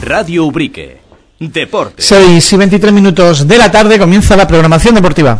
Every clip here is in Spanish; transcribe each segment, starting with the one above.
Radio Ubrique. Deportes. 6:23 de la tarde comienza la programación deportiva.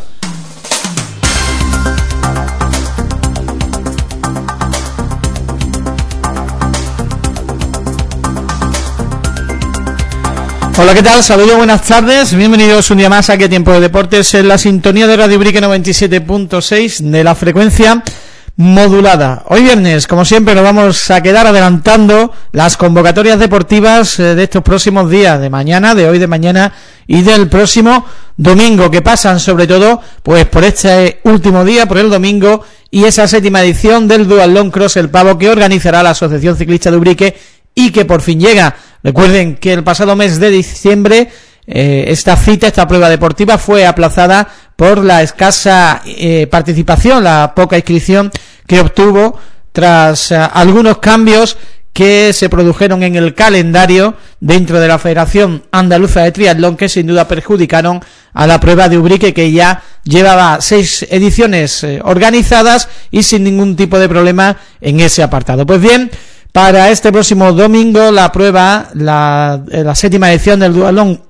Hola, ¿qué tal? Saludos, buenas tardes. Bienvenidos un día más aquí a Tiempo de Deportes en la sintonía de Radio Ubrique 97.6 de la frecuencia modulada. Hoy viernes, como siempre, nos vamos a quedar adelantando las convocatorias deportivas de estos próximos días, de mañana, de hoy, de mañana y del próximo domingo, que pasan sobre todo pues por este último día, por el domingo, y esa 7ª edición del Duatlón Cross El Pavo que organizará la Asociación Ciclista de Ubrique y que por fin llega. Recuerden que el pasado mes de diciembre esta cita, esta prueba deportiva fue aplazada por la escasa participación, la poca inscripción que obtuvo tras algunos cambios que se produjeron en el calendario dentro de la Federación Andaluza de Triatlón, que sin duda perjudicaron a la prueba de Ubrique, que ya llevaba 6 ediciones organizadas y sin ningún tipo de problema en ese apartado. Pues bien, para este próximo domingo la prueba, la 7ª edición del Duatlón,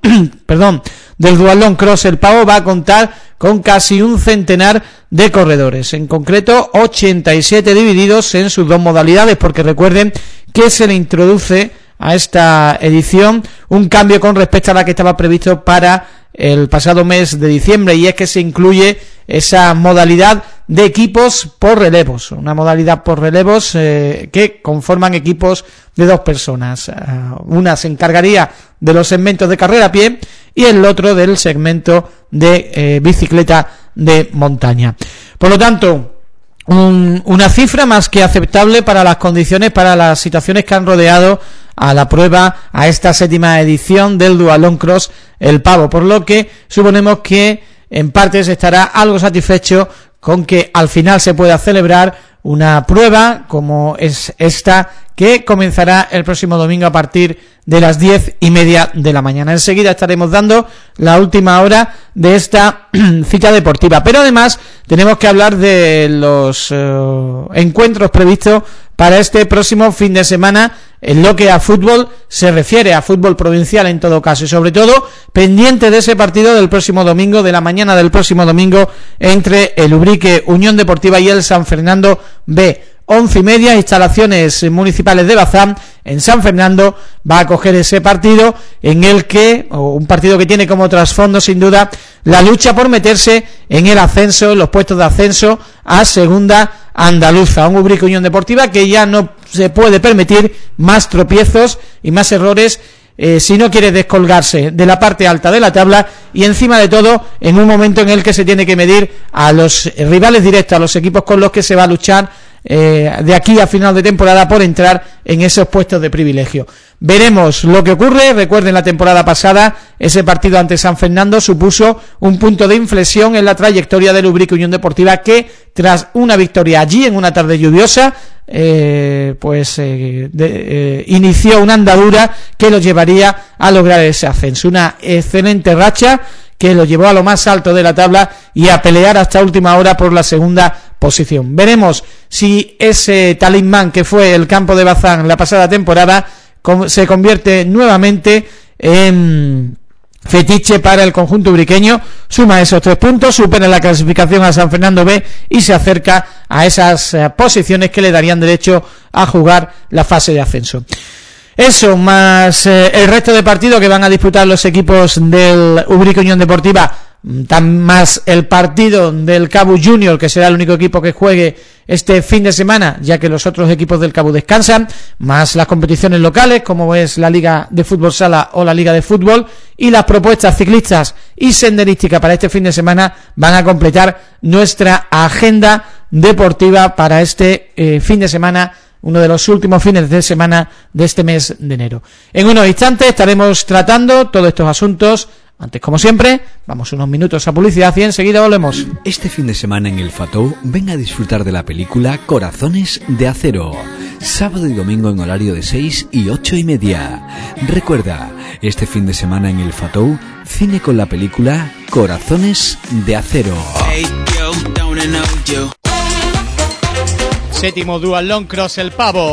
del Duatlón Cross El Pavo va a contar con casi un centenar de corredores, en concreto 87 divididos en sus dos modalidades, porque recuerden que se le a esta edición un cambio con respecto a la que estaba previsto para el pasado mes de diciembre, y es que se incluye esa modalidad de equipos por relevos, una modalidad por relevos que conforman equipos de 2 personas. Una se encargaría de los segmentos de carrera a pie y el otro del segmento de bicicleta de montaña. Por lo tanto, una cifra más que aceptable para las condiciones, para las situaciones que han rodeado a la prueba, a esta 7ª edición del Duatlón Cross El Pavo, por lo que suponemos que en parte se estará algo satisfecho con que al final se pueda celebrar una prueba como es esta, que comenzará el próximo domingo a partir de las 10:30 de la mañana. Enseguida estaremos dando la última hora de esta cita deportiva, pero además tenemos que hablar de los encuentros previstos para este próximo fin de semana en lo que a fútbol se refiere, a fútbol provincial en todo caso, y sobre todo pendiente de ese partido del próximo domingo, de la mañana del próximo domingo, entre el Ubrique Unión Deportiva y el San Fernando B. 11:30, instalaciones municipales de Bazán en San Fernando va a coger ese partido, en el que, un partido que tiene como trasfondo sin duda la lucha por meterse en el ascenso, en los puestos de ascenso a segunda andaluza. Un Ubrique Unión Deportiva que ya no se puede permitir más tropiezos y más errores si no quiere descolgarse de la parte alta de la tabla, y encima de todo en un momento en el que se tiene que medir a los rivales directos, a los equipos con los que se va a luchar de aquí a final de temporada por entrar en esos puestos de privilegio. Veremos lo que ocurre. Recuerden, la temporada pasada ese partido ante San Fernando supuso un punto de inflexión en la trayectoria del Ubrique Unión Deportiva, que tras una victoria allí en una tarde lluviosa inició una andadura que lo llevaría a lograr ese ascenso, una excelente racha que lo llevó a lo más alto de la tabla y a pelear hasta última hora por la segunda posición. Veremos si ese talismán que fue el campo de Bazán la pasada temporada se convierte nuevamente en fetiche para el conjunto ubriqueño, suma esos 3 puntos, supera la clasificación a San Fernando B y se acerca a esas posiciones que le darían derecho a jugar la fase de ascenso. Eso, más el resto de partidos que van a disputar los equipos del Ubrique Unión Deportiva, más el partido del Cabu Junior, que será el único equipo que juegue este fin de semana, ya que los otros equipos del Cabu descansan, más las competiciones locales, como es la Liga de Fútbol Sala o la Liga de Fútbol, y las propuestas ciclistas y senderísticas para este fin de semana van a completar nuestra agenda deportiva para este fin de semana, uno de los últimos fines de semana de este mes de enero. En unos instantes estaremos tratando todos estos asuntos. Antes, como siempre, vamos unos minutos a publicidad y enseguida volvemos. Este fin de semana en el Fatou, ven a disfrutar de la película Corazones de Acero. Sábado y domingo en horario de 6 y 8:30. Recuerda, este fin de semana en el Fatou, cine con la película Corazones de Acero. Hey, yo, 7º Duatlón Cross El Pavo.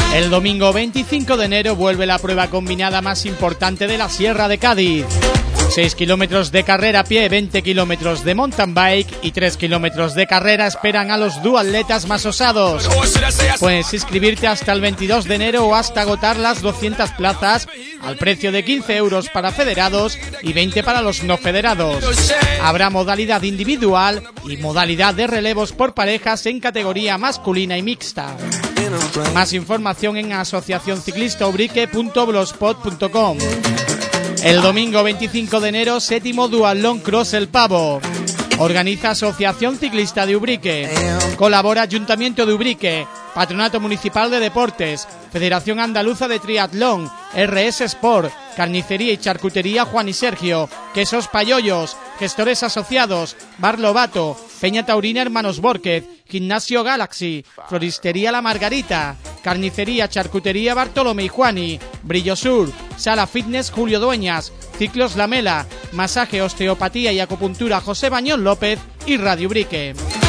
El domingo 25 de enero vuelve la prueba combinada más importante de la Sierra de Cádiz. 6 kilómetros de carrera a pie, 20 kilómetros de mountain bike y 3 kilómetros de carrera esperan a los duatletas más osados. Puedes inscribirte hasta el 22 de enero o hasta agotar las 200 plazas al precio de 15 euros para federados y 20 para los no federados. Habrá modalidad individual y modalidad de relevos por parejas en categoría masculina y mixta. Más información en asociacionciclistaubrique.blogspot.com. El domingo 25 de enero, 7º Duatlón Cross El Pavo. Organiza Asociación Ciclista de Ubrique. Colabora Ayuntamiento de Ubrique, Patronato Municipal de Deportes, Federación Andaluza de Triatlón, RS Sport, Carnicería y Charcutería Juan y Sergio, Quesos Payollos, Gestores Asociados, Bar Lobato, Peña Taurina Hermanos Bórquez, Gimnasio Galaxy, Floristería La Margarita, Carnicería, Charcutería Bartolomé y Juani, Brillo Sur, Sala Fitness Julio Dueñas, Ciclos La Mela, Masaje, Osteopatía y Acupuntura José Bañón López y Radio Ubrique.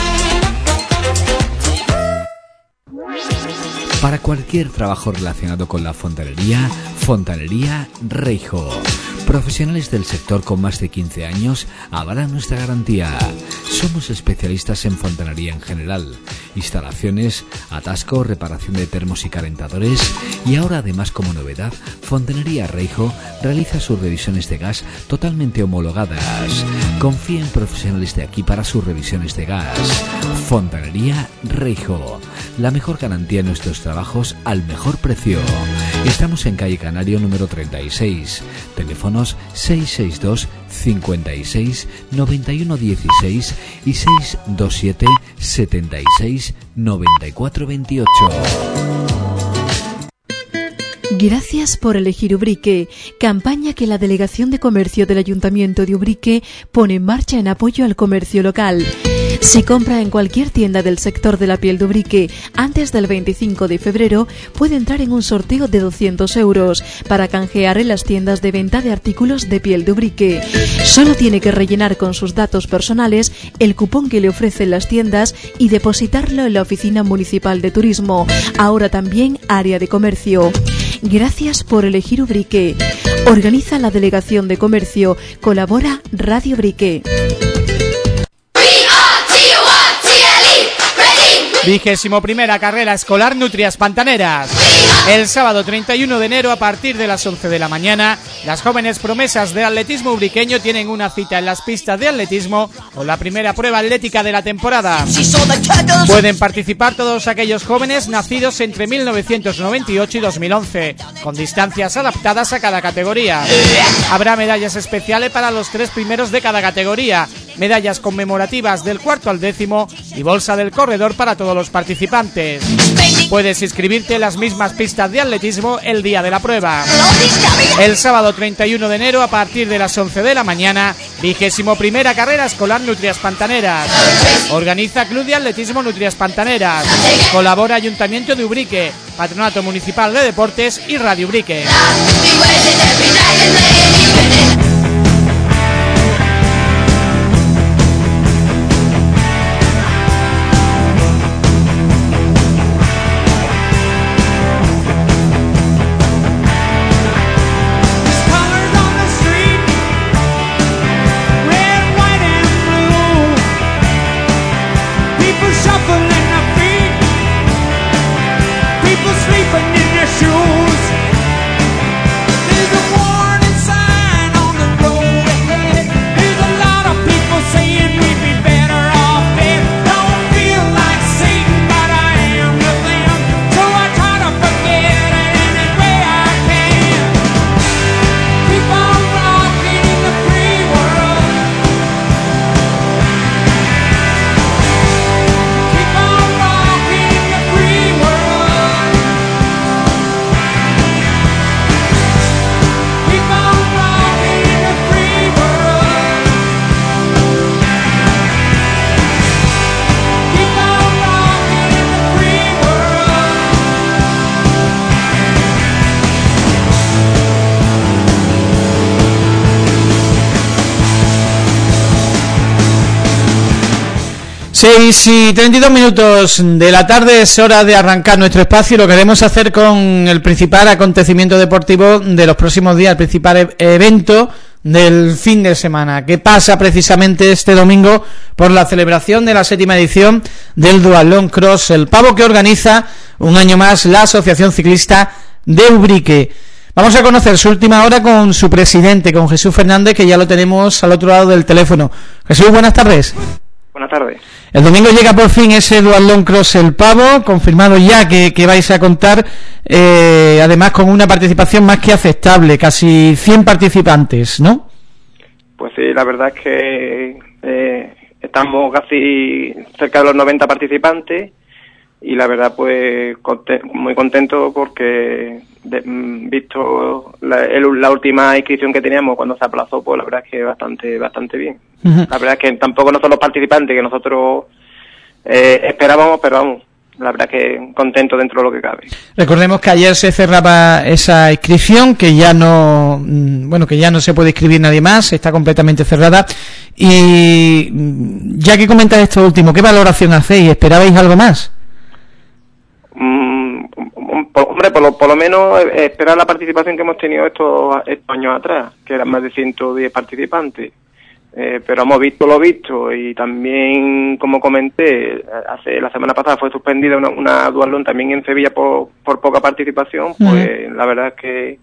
Para cualquier trabajo relacionado con la fontanería, Fontanería Reijo. Profesionales del sector con más de 15 años avalan nuestra garantía. Somos especialistas en fontanería en general, instalaciones, atasco, reparación de termos y calentadores, y ahora además como novedad, Fontanería Reijo realiza sus revisiones de gas totalmente homologadas. Confía en profesionales de aquí para sus revisiones de gas. Fontanería Reijo, la mejor garantía en nuestros trabajos al mejor precio. Estamos en calle Canario número 36, teléfonos 662 56 91 16 y 627 76 94 28. Gracias por elegir Ubrique, campaña que la Delegación de Comercio del Ayuntamiento de Ubrique pone en marcha en apoyo al comercio local. Si compra en cualquier tienda del sector de la piel de Ubrique antes del 25 de febrero, puede entrar en un sorteo de 200 euros para canjear en las tiendas de venta de artículos de piel de Ubrique. Solo tiene que rellenar con sus datos personales el cupón que le ofrecen las tiendas y depositarlo en la Oficina Municipal de Turismo, ahora también área de comercio. Gracias por elegir Ubrique. Organiza la Delegación de Comercio. Colabora Radio Ubrique. 21ª carrera escolar Nutrias Pantaneras. El sábado 31 de enero a partir de las 11 de la mañana, las jóvenes promesas del atletismo ubriqueño tienen una cita en las pistas de atletismo con la primera prueba atlética de la temporada. Pueden participar todos aquellos jóvenes nacidos entre 1998 y 2011, con distancias adaptadas a cada categoría. Habrá medallas especiales para los 3 primeros de cada categoría, medallas conmemorativas del 4º al 10º y bolsa del corredor para todos los participantes. Puedes inscribirte en las mismas pistas de atletismo el día de la prueba. El sábado 31 de enero a partir de las 11 de la mañana, 21ª carrera escolar Nutrias Pantaneras. Organiza Club de Atletismo Nutrias Pantaneras. Colabora Ayuntamiento de Ubrique, Patronato Municipal de Deportes y Radio Ubrique. 6:32 de la tarde, es hora de arrancar nuestro espacio y lo queremos hacer con el principal acontecimiento deportivo de los próximos días, el principal evento del fin de semana, que pasa precisamente este domingo por la celebración de la 7ª edición del Duatlón Cross El Pavo, que organiza un año más la Asociación Ciclista de Ubrique. Vamos a conocer su última hora con su presidente, con Jesús Fernández, que ya lo tenemos al otro lado del teléfono. Jesús, buenas tardes. Buenas tardes. El domingo llega por fin ese Duatlón Cross El Pavo, confirmado ya que vais a contar, además con una participación más que aceptable, casi 100 participantes, ¿no? Pues sí, la verdad es que estamos casi cerca de los 90 participantes y la verdad pues muy contento porque visto la última inscripción que teníamos cuando se aplazó, pues la verdad es que bastante bien. Uh-huh. La verdad es que tampoco no son los participantes que nosotros esperábamos, pero vamos, la verdad es que contento dentro de lo que cabe. Recordemos que ayer se cerraba esa inscripción, que ya no se puede inscribir nadie más, está completamente cerrada. Y ya que comentas esto último, ¿qué valoración hacéis? ¿Esperabais algo más? Hombre, por lo menos esperar la participación que hemos tenido estos años atrás, que eran más de 110 participantes. Pero hemos visto lo visto y también, como comenté, la semana pasada fue suspendida una duatlón también en Sevilla por poca participación. Pues la verdad es que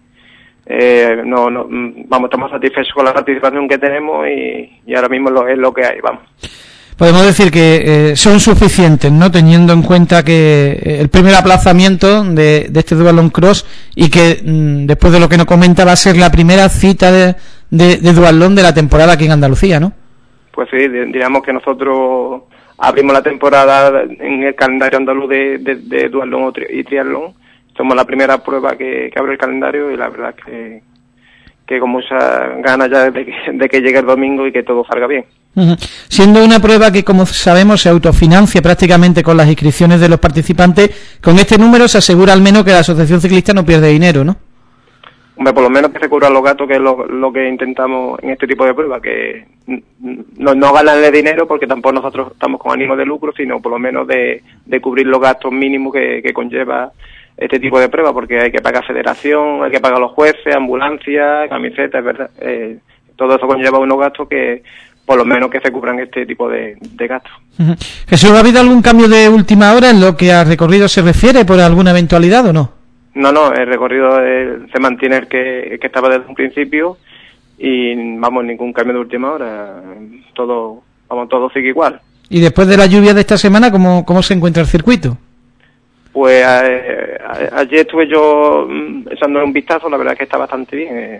estamos satisfechos con la participación que tenemos y ahora mismo es lo que hay, vamos. Podemos decir que son suficientes, ¿no? Teniendo en cuenta que el primer aplazamiento de este Duatlón Cross y que después de lo que nos comenta va a ser la primera cita de duatlón de la temporada aquí en Andalucía, ¿no? Pues sí, diríamos que nosotros abrimos la temporada en el calendario andaluz de duatlón y triatlón. Somos la primera prueba que abre el calendario y la verdad es que con muchas ganas ya de que llegue el domingo y que todo salga bien. Uh-huh. Siendo una prueba que, como sabemos, se autofinancia prácticamente con las inscripciones de los participantes, con este número se asegura al menos que la Asociación Ciclista no pierde dinero, ¿no? Hombre, por lo menos que se cubran los gastos, que es lo que intentamos en este tipo de pruebas, que no ganarle dinero, porque tampoco nosotros estamos con ánimo de lucro, sino por lo menos de cubrir los gastos mínimos que conlleva este tipo de prueba, porque hay que pagar federación, hay que pagar los jueces, ambulancias, camisetas, ¿verdad? Todo eso conlleva unos gastos que por lo menos que se cubran este tipo de gastos. Uh-huh. Jesús, ¿ha habido algún cambio de última hora en lo que a recorrido se refiere por alguna eventualidad o no? No, el recorrido se mantiene el que estaba desde un principio y ningún cambio de última hora, todo sigue igual. ¿Y después de la lluvia de esta semana, cómo se encuentra el circuito? Pues ayer estuve yo echándole un vistazo, la verdad es que está bastante bien.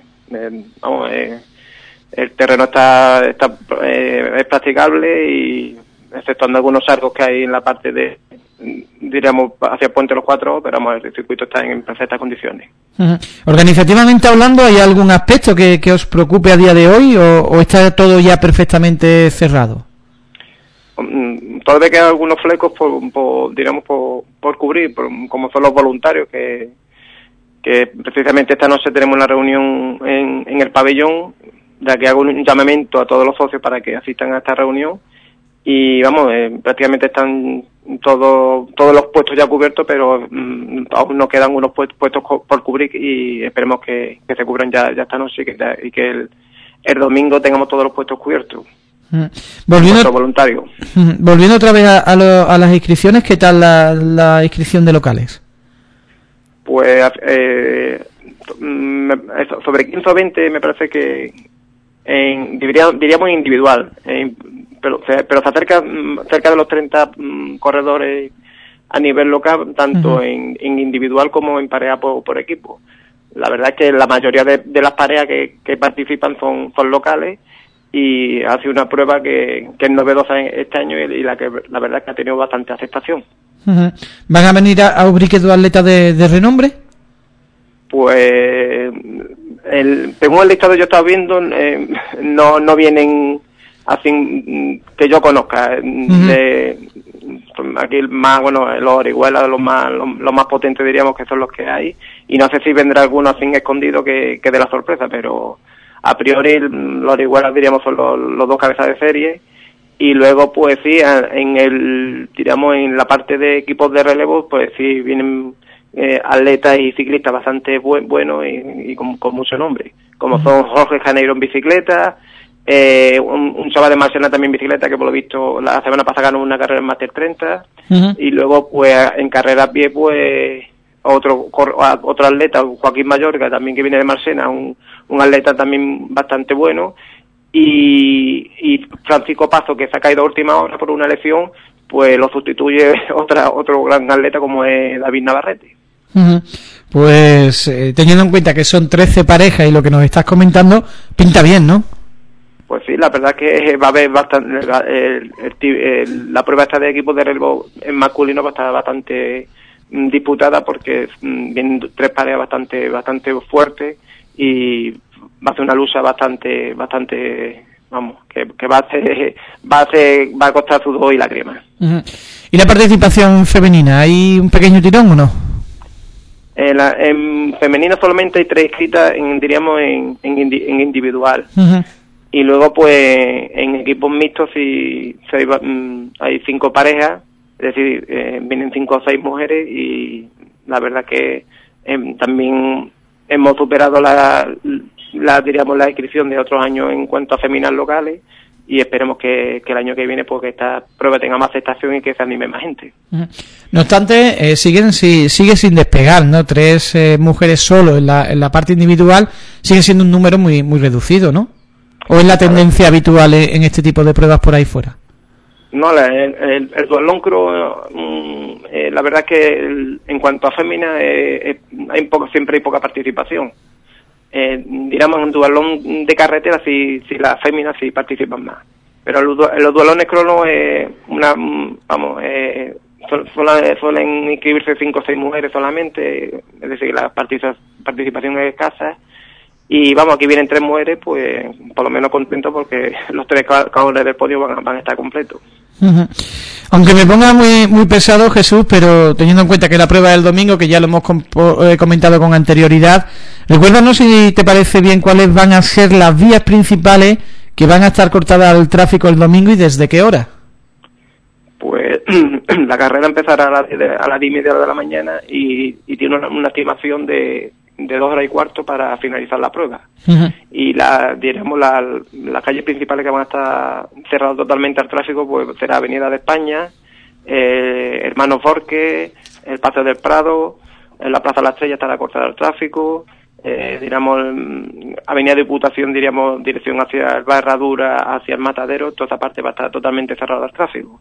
El terreno es practicable y exceptuando algunos arcos que hay en la parte diríamos hacia Puente Los Cuatro, pero el circuito está en perfectas condiciones. Uh-huh. Organizativamente hablando, ¿hay algún aspecto que os preocupe a día de hoy o está todo ya perfectamente cerrado? Todavía quedan algunos flecos por cubrir, como son los voluntarios, que precisamente esta noche tenemos una reunión en el pabellón, ya que hago un llamamiento a todos los socios para que asistan a esta reunión y prácticamente están todos los puestos ya cubiertos, pero aún nos quedan unos puestos por cubrir y esperemos que se cubran ya esta noche y que el domingo tengamos todos los puestos cubiertos. Volviendo otra vez a las inscripciones, ¿qué tal la inscripción de locales? Pues sobre 15 o 20 me parece que diríamos individual, pero se acerca cerca de los 30 corredores a nivel local, tanto en individual como en pareja por equipo. La verdad es que la mayoría de las parejas que participan son locales y ha sido una prueba que es novedosa este año y la verdad es que ha tenido bastante aceptación. Uh-huh. ¿Van a venir a Ubrique dos atletas de renombre? Pues según el listado que yo estaba viendo, no vienen así que yo conozca. Uh-huh. Aquí los Orihuela, los más potentes diríamos que son los que hay, y no sé si vendrá alguno así escondido que de la sorpresa, pero a priori los Orihuela diríamos son los dos cabezas de serie Y luego, pues sí, en la parte de equipos de relevo, pues sí, vienen atletas y ciclistas bastante buenos y con mucho nombre, como son Jorge Janeiro en bicicleta, un chaval de Marcena también en bicicleta, que por lo visto la semana pasada ganó una carrera en Master 30, y luego, pues en carrera a pie, pues otro atleta, Joaquín Mayorga, también que viene de Marcena, un atleta también bastante bueno, y Francisco Pazo, que se ha caído a última hora por una lesión, pues lo sustituye otro gran atleta como es David Navarrete. Pues teniendo en cuenta que son 13 parejas y lo que nos estás comentando, pinta bien, ¿no? Pues sí, la verdad que va a haber bastante, la prueba esta de equipos de relevo en masculino va a estar bastante disputada, porque vienen 3 parejas bastante fuertes, y va a ser una lucha bastante, vamos, que va a costar sudor y lágrimas. ¿Y la participación femenina? ¿Hay un pequeño tirón o no? En femenino solamente hay 3 inscritas, diríamos, en individual. Y luego, pues, en equipos mixtos sí hay 5 parejas, es decir, vienen 5 o 6 mujeres, y la verdad que también hemos superado la inscripción de otros años en cuanto a féminas locales, y esperemos que el año que viene, pues, que esta prueba tenga más aceptación y que se anime más gente. No obstante, sigue sin despegar, ¿no? 3 mujeres solo en la parte individual sigue siendo un número muy reducido, ¿no? ¿O es la tendencia habitual en este tipo de pruebas por ahí fuera? No, el duatlón creo, la verdad es que en cuanto a féminas siempre hay poca participación. Digamos, en duatlón de carretera sí las féminas sí participan más, pero los duatlones crono suelen inscribirse 5 o 6 mujeres solamente, es decir, la participación es escasa. Y vamos, aquí vienen 3 mujeres, pues por lo menos contentos, porque los 3 cajones del podio van a estar completos. Aunque me ponga muy pesado, Jesús, pero teniendo en cuenta que la prueba del domingo, que ya lo hemos comentado con anterioridad, recuérdanos, si te parece bien, cuáles van a ser las vías principales que van a estar cortadas al tráfico el domingo y desde qué hora. Pues la carrera empezará a las 10:30 de la mañana y tiene una estimación de 2 horas y cuarto para finalizar la prueba. Y las calles principales que van a estar cerradas totalmente al tráfico, pues será Avenida de España, Hermanos Borges, el Paseo del Prado, la Plaza de la Estrella estará cortada al tráfico, Avenida Diputación, dirección hacia el Bar Herradura, hacia el Matadero, toda esa parte va a estar totalmente cerrada al tráfico.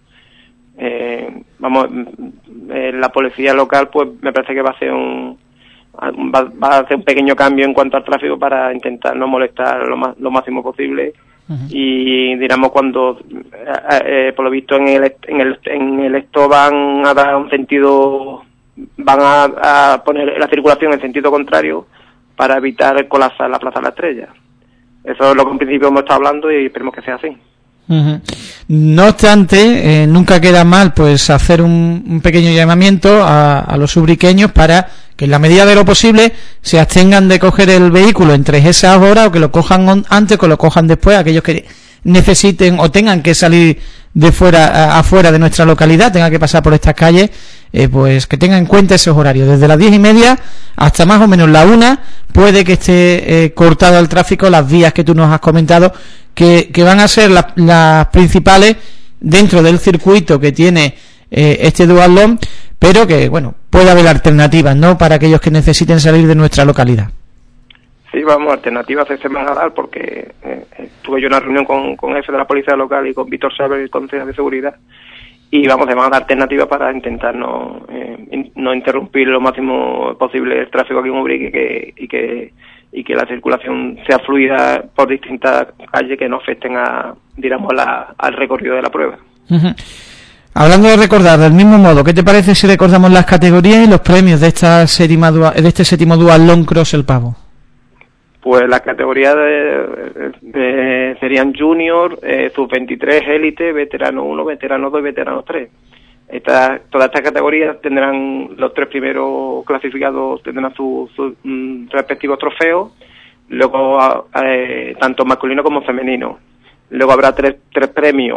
La policía local, pues me parece que va a hacer un pequeño cambio en cuanto al tráfico para intentar no molestar lo máximo posible. Y digamos, cuando por lo visto en el esto van a dar un sentido, van a poner la circulación en sentido contrario para evitar colapsar la Plaza de la Estrella. Eso es lo que en principio hemos estado hablando y esperemos que sea así. No obstante, nunca queda mal pues hacer un pequeño llamamiento a los ubriqueños para que en la medida de lo posible se abstengan de coger el vehículo entre esas horas, o que lo cojan antes o que lo cojan después, aquellos que necesiten o tengan que salir de afuera de nuestra localidad, tengan que pasar por estas calles, pues que tengan en cuenta esos horarios, desde las 10:30 hasta más o menos la 1, puede que esté cortado el tráfico, las vías que tú nos has comentado, que van a ser las principales dentro del circuito que tiene este duatlón, pero que, bueno, puede haber alternativas, ¿no?, para aquellos que necesiten salir de nuestra localidad. Sí, vamos, alternativas se van a dar, porque tuve yo una reunión con el jefe de la policía local y con Víctor Saber, el consejero de seguridad, y vamos, se van a dar alternativas para intentar no interrumpir lo máximo posible el tráfico aquí en Ubrique y que la circulación sea fluida por distintas calles que no afecten al recorrido de la prueba. Hablando de recordar, del mismo modo, ¿qué te parece si recordamos las categorías y los premios de este séptimo duatlón Cross El Pavo? Pues las categorías serían Junior, Sub-23, Élite, Veterano 1, Veterano 2 y Veterano 3. Todas estas categorías tendrán, los 3 primeros clasificados tendrán sus respectivos trofeos, luego tanto masculino como femenino. Luego habrá tres premios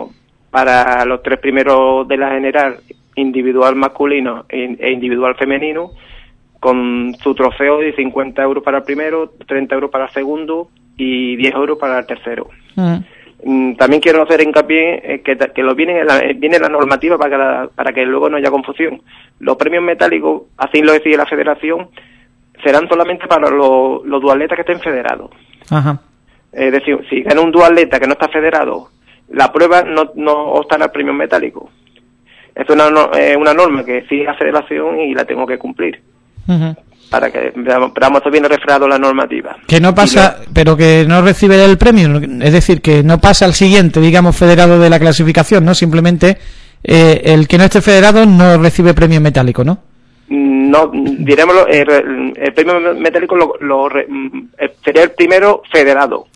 para los 3 primeros de la general, individual masculino e individual femenino, con su trofeo de 50 euros para el primero, 30 euros para el segundo y 10 euros para el tercero. También quiero hacer hincapié que lo viene la normativa para que luego no haya confusión. Los premios metálicos, así lo decide la federación, serán solamente para los duatletas que estén federados. Ajá. Es decir, si gana un duatleta que no está federado, la prueba no obtará el premio metálico. Es una norma que sigue la federación y la tengo que cumplir. Para que veamos, esto viene refrado la normativa. Que no pasa, pero que no recibe el premio, es decir, que no pasa al siguiente, digamos, federado de la clasificación, ¿no? Simplemente el que no esté federado no recibe premio metálico, ¿no? No, dirémoslo, el premio metálico sería el primero federado.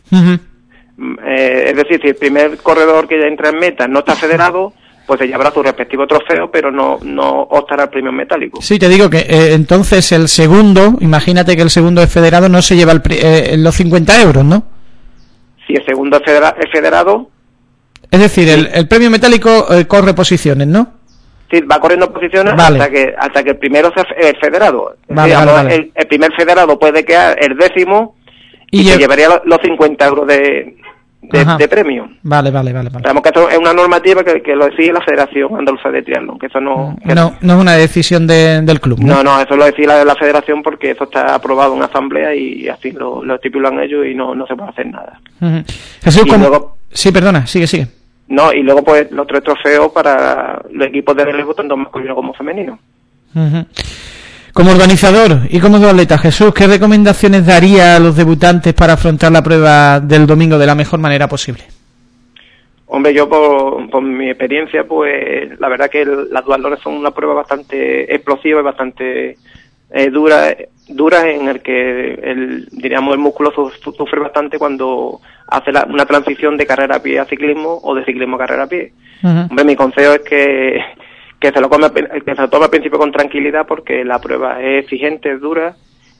Es decir, si el primer corredor que ya entra en meta no está federado, pues se llevará su respectivo trofeo, pero no optará al premio metálico. Sí, te digo que entonces el segundo, imagínate que el segundo es federado, no se lleva los 50 euros, ¿no? Si el segundo es federado... Es decir, sí. el premio metálico corre posiciones, ¿no? Sí, va corriendo posiciones hasta que el primero sea federado. Vale, vale. El primer federado puede quedar el décimo y se llevaría los 50 euros de premio. Vale. Sabemos que esto es una normativa que lo decide la Federación Andaluza de Triatlón, que eso no es una decisión del club, ¿no? No, eso lo decide la Federación porque eso está aprobado en asamblea y así lo estipulan ellos y no se puede hacer nada. Jesús, sí, perdona, sigue. No, y luego pues los 3 trofeos para los equipos de relevo, tanto masculino como femenino. Como organizador y como atleta, Jesús, ¿qué recomendaciones daría a los debutantes para afrontar la prueba del domingo de la mejor manera posible? Hombre, yo por mi experiencia, pues la verdad que las duatlones son una prueba bastante explosiva y bastante dura en el que el músculo sufre bastante cuando hace una transición de carrera a pie a ciclismo o de ciclismo a carrera a pie. Hombre, mi consejo es que se lo tome al principio con tranquilidad, porque la prueba es exigente, es dura,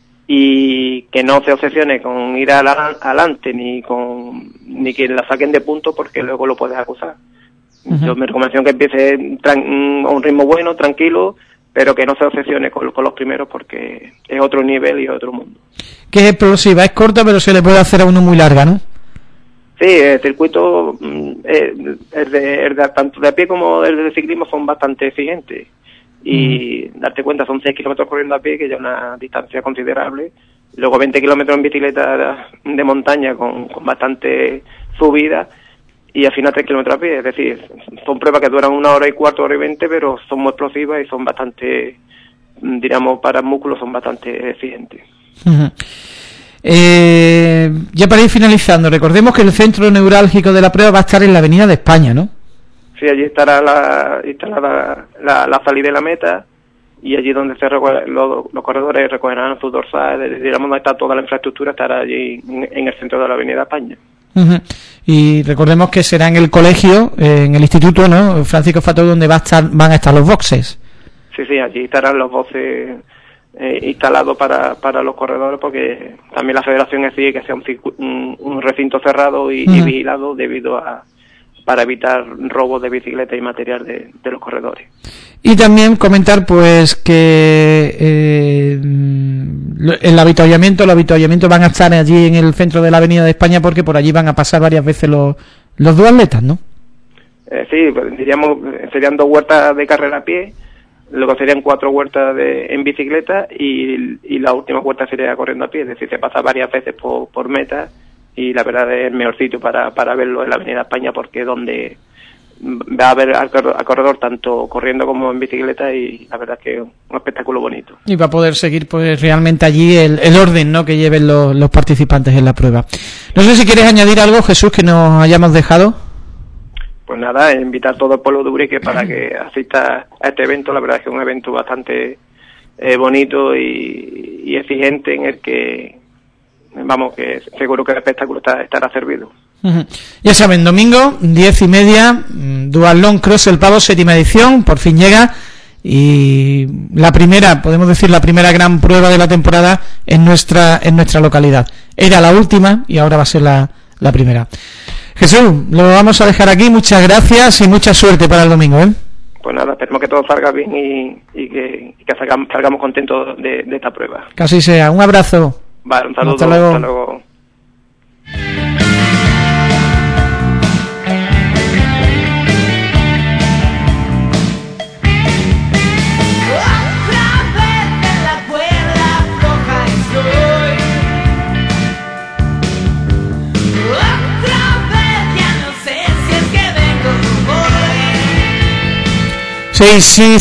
y que no se obsesione con ir adelante ni que la saquen de punto, porque luego lo puedes acusar. Yo mi recomendación es que empiece a un ritmo bueno, tranquilo, pero que no se obsesione con los primeros, porque es otro nivel y otro mundo. Que es explosiva, es corta, pero se le puede hacer a uno muy larga, ¿no? Sí, el circuito, tanto de a pie como el de ciclismo son bastante exigentes. Y darte cuenta, son 6 kilómetros corriendo a pie, que ya es una distancia considerable. Luego 20 kilómetros en bicicleta de montaña con bastante subida. Y al final 3 kilómetros a pie. Es decir, son pruebas que duran 1 hora y cuarto, 1 hora y 20, pero son muy explosivas y son bastante, para el músculo son bastante exigentes. Ya para ir finalizando, recordemos que el centro neurálgico de la prueba va a estar en la Avenida de España, ¿no? Sí, allí estará la salida de la meta, y allí donde los corredores recogerán sus dorsales, donde está toda la infraestructura, estará allí en el centro de la Avenida de España. Y recordemos que será en el colegio, en el instituto, ¿no? Francisco Fatou, donde van a estar los boxes. Sí, allí estarán los boxes instalado para los corredores, porque también la federación exige que sea un recinto cerrado y vigilado para evitar robos de bicicleta y material de los corredores. Y también comentar pues que el avituallamiento van a estar allí en el centro de la Avenida de España, porque por allí van a pasar varias veces los duatletas, ¿no? Sí, pues, serían 2 vueltas de carrera a pie. Luego serían 4 vueltas en bicicleta y la última vuelta sería corriendo a pie. Es decir, se pasa varias veces por meta, y la verdad es el mejor sitio para verlo en la Avenida España, porque es donde va a ver al corredor tanto corriendo como en bicicleta, y la verdad es que es un espectáculo bonito. Y va a poder seguir pues realmente allí el orden, ¿no?, que lleven los participantes en la prueba. No sé si quieres añadir algo, Jesús, que nos hayamos dejado. Pues nada, invitar a todo el pueblo de Ubrique para que asista a este evento. La verdad es que es un evento bastante bonito y exigente, en el que que seguro que el espectáculo estará servido. Ya saben, domingo 10:30, Duatlón Cross El Pavo, 7ª edición, por fin llega, y la primera gran prueba de la temporada en nuestra localidad. Era la última y ahora va a ser la primera. Jesús, lo vamos a dejar aquí. Muchas gracias y mucha suerte para el domingo, ¿eh? Pues nada, esperemos que todo salga bien y que salgamos contentos de esta prueba. Que así sea. Un abrazo. Vale, un saludo. Hasta luego. Hasta luego. Y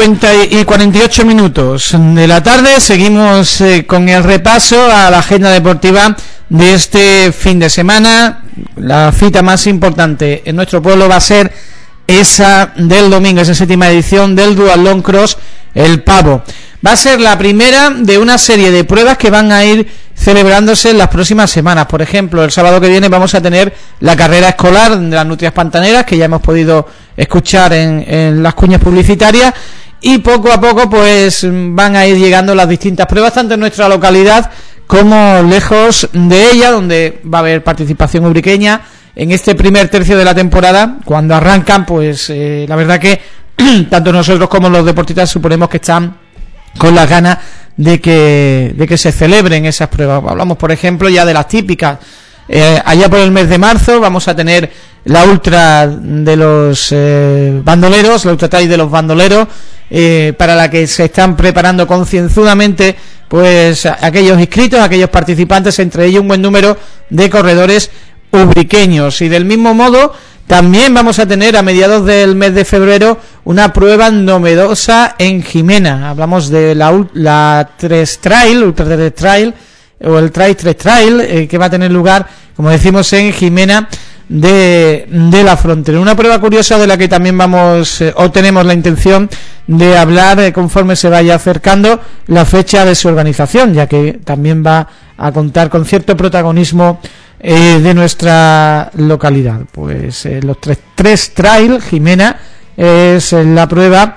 48 minutos de la tarde. Seguimos con el repaso a la agenda deportiva de este fin de semana. La cita más importante en nuestro pueblo va a ser esa del domingo, esa 7ª edición del Duatlón Cross El Pavo. Va a ser la primera de una serie de pruebas que van a ir celebrándose en las próximas semanas. Por ejemplo, el sábado que viene vamos a tener la carrera escolar de las Nutrias Pantaneras, que ya hemos podido escuchar en las cuñas publicitarias, y poco a poco pues van a ir llegando las distintas pruebas, tanto en nuestra localidad como lejos de ella, donde va a haber participación ubriqueña en este primer tercio de la temporada. Cuando arrancan, pues la verdad que tanto nosotros como los deportistas suponemos que están con las ganas de que se celebren esas pruebas. Hablamos, por ejemplo, ya de las típicas. Allá por el mes de marzo vamos a tener la ultra de los bandoleros, la ultra trail de los bandoleros, para la que se están preparando concienzudamente pues aquellos inscritos, aquellos participantes, entre ellos un buen número de corredores ubriqueños. Y del mismo modo también vamos a tener a mediados del mes de febrero una prueba novedosa en Jimena. Hablamos de la 3 Trail, Ultra 3 Trail, o el Trail 3 Trail, que va a tener lugar, como decimos, en Jimena de la Frontera. Una prueba curiosa de la que también vamos o tenemos la intención de hablar conforme se vaya acercando la fecha de su organización, ya que también va a contar con cierto protagonismo de nuestra localidad. Pues los 3 Trail Jimena es la prueba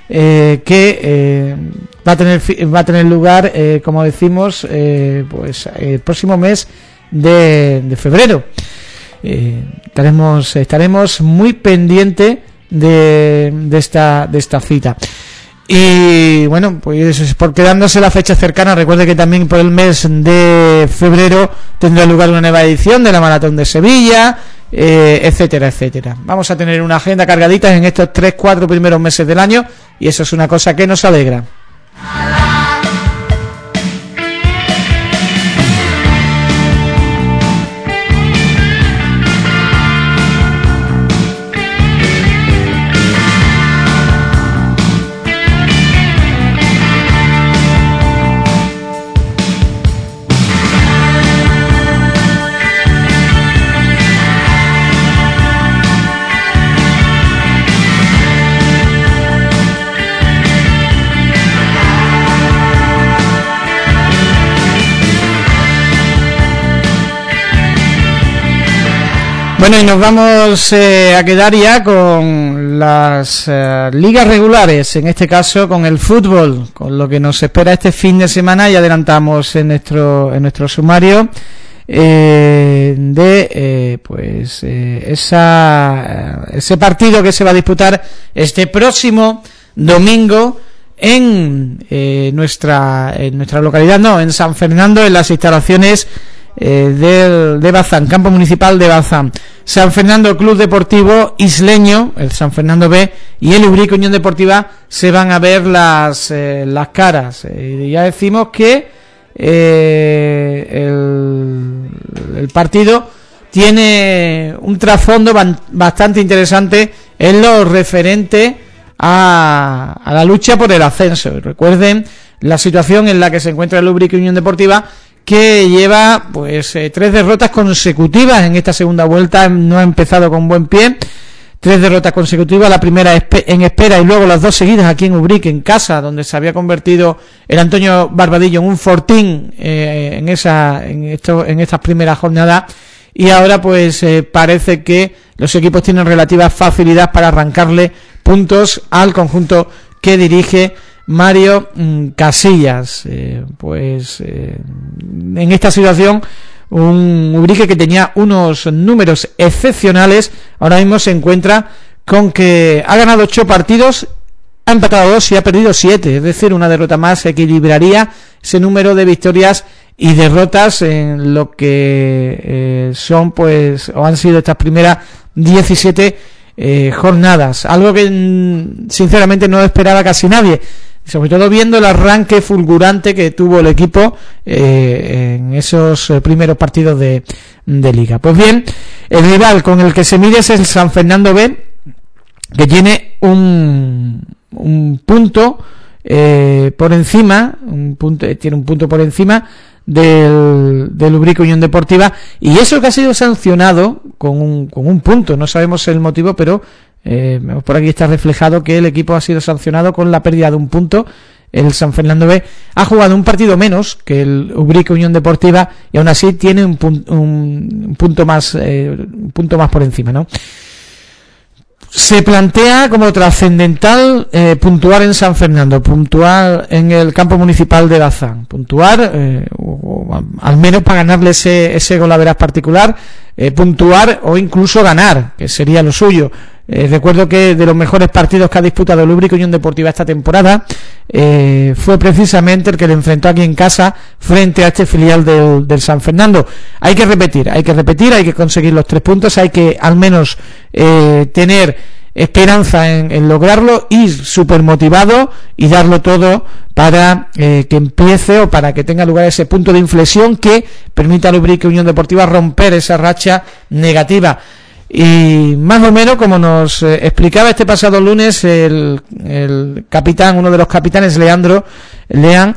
que va a tener lugar, como decimos, pues el próximo mes de febrero. Estaremos muy pendientes de esta cita. Y bueno, pues por quedándose la fecha cercana, recuerde que también por el mes de febrero tendrá lugar una nueva edición de la Maratón de Sevilla, etcétera, etcétera. Vamos a tener una agenda cargadita en estos 3-4 primeros meses del año, y eso es una cosa que nos alegra. Bueno, y nos vamos a quedar ya con las ligas regulares, en este caso con el fútbol, con lo que nos espera este fin de semana, y adelantamos en nuestro sumario ese partido que se va a disputar este próximo domingo en nuestra localidad, en San Fernando, en las instalaciones de Bazán, campo municipal de Bazán. San Fernando Club Deportivo Isleño, el San Fernando B, y el Ubrique Unión Deportiva se van a ver las caras. Ya decimos que el partido tiene un trasfondo bastante interesante en lo referente a la lucha por el ascenso. Recuerden la situación en la que se encuentra el Ubrique Unión Deportiva, que lleva 3 derrotas consecutivas en esta segunda vuelta. No ha empezado con buen pie. 3 derrotas consecutivas, la primera en Espera y luego las 2 seguidas aquí en Ubrique, en casa, donde se había convertido el Antonio Barbadillo en un fortín en estas primeras jornadas, y ahora parece que los equipos tienen relativa facilidad para arrancarle puntos al conjunto que dirige Mario Casillas. En esta situación un Ubrique que tenía unos números excepcionales, ahora mismo se encuentra con que ha ganado 8 partidos, ha empatado 2 y ha perdido 7, es decir, una derrota más equilibraría ese número de victorias y derrotas en lo que son, pues, o han sido estas primeras 17 jornadas, algo que sinceramente no esperaba casi nadie, sobre todo viendo el arranque fulgurante que tuvo el equipo en esos primeros partidos de liga. Pues bien, el rival con el que se mide es el San Fernando B, que tiene un punto por encima, tiene un punto por encima del Ubrique Unión Deportiva, y eso que ha sido sancionado con un punto, no sabemos el motivo, pero por aquí está reflejado que el equipo ha sido sancionado con la pérdida de un punto. El San Fernando B ha jugado un partido menos que el Ubrique Unión Deportiva y aún así tiene un punto más por encima, ¿no? Se plantea como trascendental puntuar en San Fernando, puntuar en el campo municipal de Dazán, puntuar o al menos para ganarle ese golaveras particular, puntuar o incluso ganar, que sería lo suyo. Recuerdo que de los mejores partidos que ha disputado el Ubrique Unión Deportiva esta temporada fue precisamente el que le enfrentó aquí en casa frente a este filial del San Fernando. Hay que repetir, hay que conseguir los 3 puntos, hay que al menos tener esperanza en lograrlo, ir súper motivado y darlo todo para que empiece o para que tenga lugar ese punto de inflexión que permita al Ubrique Unión Deportiva romper esa racha negativa. Y más o menos, como nos explicaba este pasado lunes el capitán, uno de los capitanes, Leán,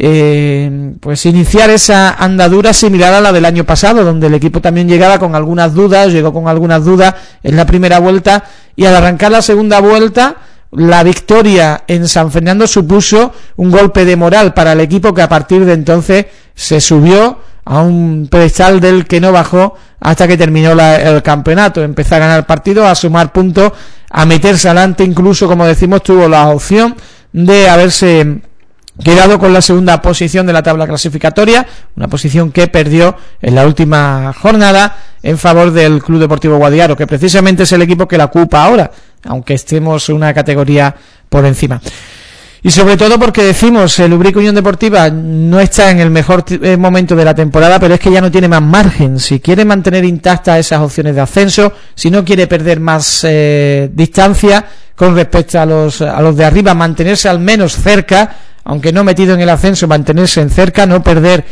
pues iniciar esa andadura similar a la del año pasado, donde el equipo también llegó con algunas dudas en la primera vuelta, y al arrancar la segunda vuelta, la victoria en San Fernando supuso un golpe de moral para el equipo, que a partir de entonces se subió a un pedestal del que no bajó hasta que terminó el campeonato. Empezó a ganar partidos, a sumar puntos, a meterse adelante, incluso, como decimos, tuvo la opción de haberse quedado con la segunda posición de la tabla clasificatoria, una posición que perdió en la última jornada en favor del Club Deportivo Guadiaro, que precisamente es el equipo que la ocupa ahora, aunque estemos una categoría por encima. Y sobre todo porque decimos, el Ubrique Unión Deportiva no está en el mejor momento de la temporada, pero es que ya no tiene más margen. Si quiere mantener intactas esas opciones de ascenso, si no quiere perder más distancia con respecto a los de arriba, mantenerse al menos cerca, aunque no metido en el ascenso, mantenerse en cerca, no perder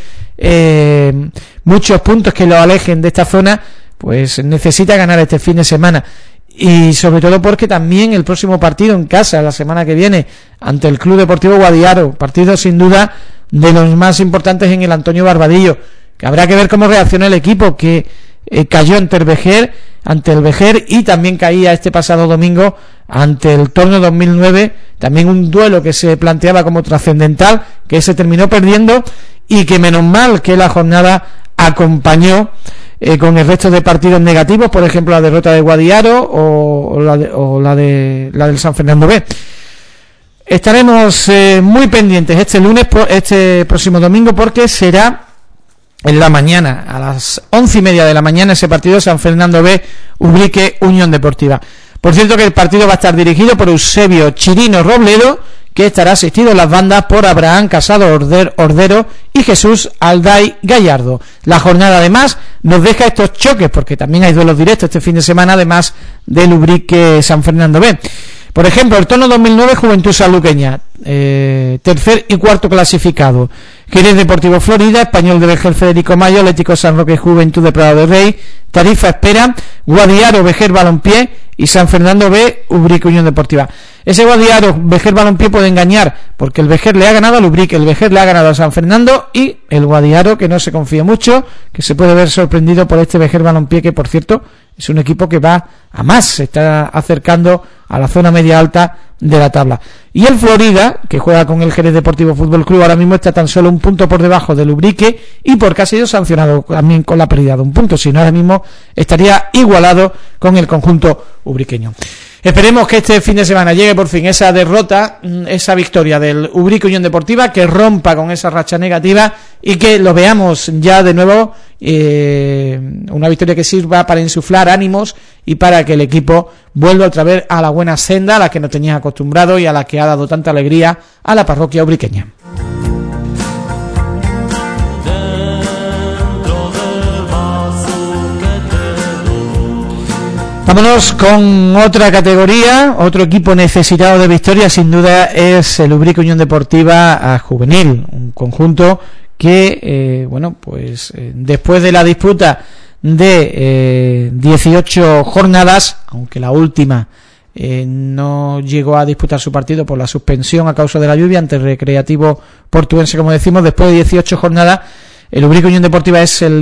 muchos puntos que lo alejen de esta zona, pues necesita ganar este fin de semana. Y sobre todo porque también el próximo partido en casa, la semana que viene, ante el Club Deportivo Guadiaro, partido sin duda de los más importantes en el Antonio Barbadillo, que habrá que ver cómo reacciona el equipo, que cayó ante el Vejer, y también caía este pasado domingo ante el Torno 2009, también un duelo que se planteaba como trascendental, que se terminó perdiendo, y que menos mal que la jornada acompañó con el resto de partidos negativos, por ejemplo la derrota de Guadiaro o la del San Fernando B. Estaremos muy pendientes este próximo domingo, porque será en la mañana, a las 11:30 de la mañana, ese partido San Fernando B, Ubrique Unión Deportiva. Por cierto, que el partido va a estar dirigido por Eusebio Chirino Robledo, que estará asistido en las bandas por Abraham Casado Ordero y Jesús Alday Gallardo. La jornada además nos deja estos choques, porque también hay duelos directos este fin de semana, además del Ubrique San Fernando B. Por ejemplo, el Torno 2009, Juventud Sanluqueña, tercer y cuarto clasificado. Jerez Deportivo Florida, Español de Vejer Federico Mayo, Atlético San Roque Juventud de Prado del Rey, Tarifa Espera, Guadiaro Vejer Balompié y San Fernando B, Ubrique Unión Deportiva. Ese Guadiaro Vejer Balompié puede engañar, porque el Vejer le ha ganado al Ubrique, el Vejer le ha ganado a San Fernando, y el Guadiaro, que no se confía mucho, que se puede ver sorprendido por este Vejer Balompié, que por cierto es un equipo que va a más, se está acercando a la zona media alta de la tabla. Y el Florida, que juega con el Jerez Deportivo Fútbol Club, ahora mismo está tan solo un punto por debajo del Ubrique, y porque ha sido sancionado también con la pérdida de un punto, si no ahora mismo estaría igualado con el conjunto ubriqueño. Esperemos que este fin de semana llegue por fin esa derrota, esa victoria del Ubrique Unión Deportiva, que rompa con esa racha negativa y que lo veamos ya de nuevo, una victoria que sirva para insuflar ánimos y para que el equipo vuelva otra vez a la buena senda a la que nos tenían acostumbrados y a la que ha dado tanta alegría a la parroquia ubriqueña. Vámonos con otra categoría, otro equipo necesitado de victoria, sin duda es el Ubrique Unión Deportiva Juvenil, un conjunto que, después de la disputa de 18 jornadas, aunque la última no llegó a disputar su partido por la suspensión a causa de la lluvia ante el Recreativo Portuense, como decimos, después de 18 jornadas, el Ubrique Unión Deportiva es el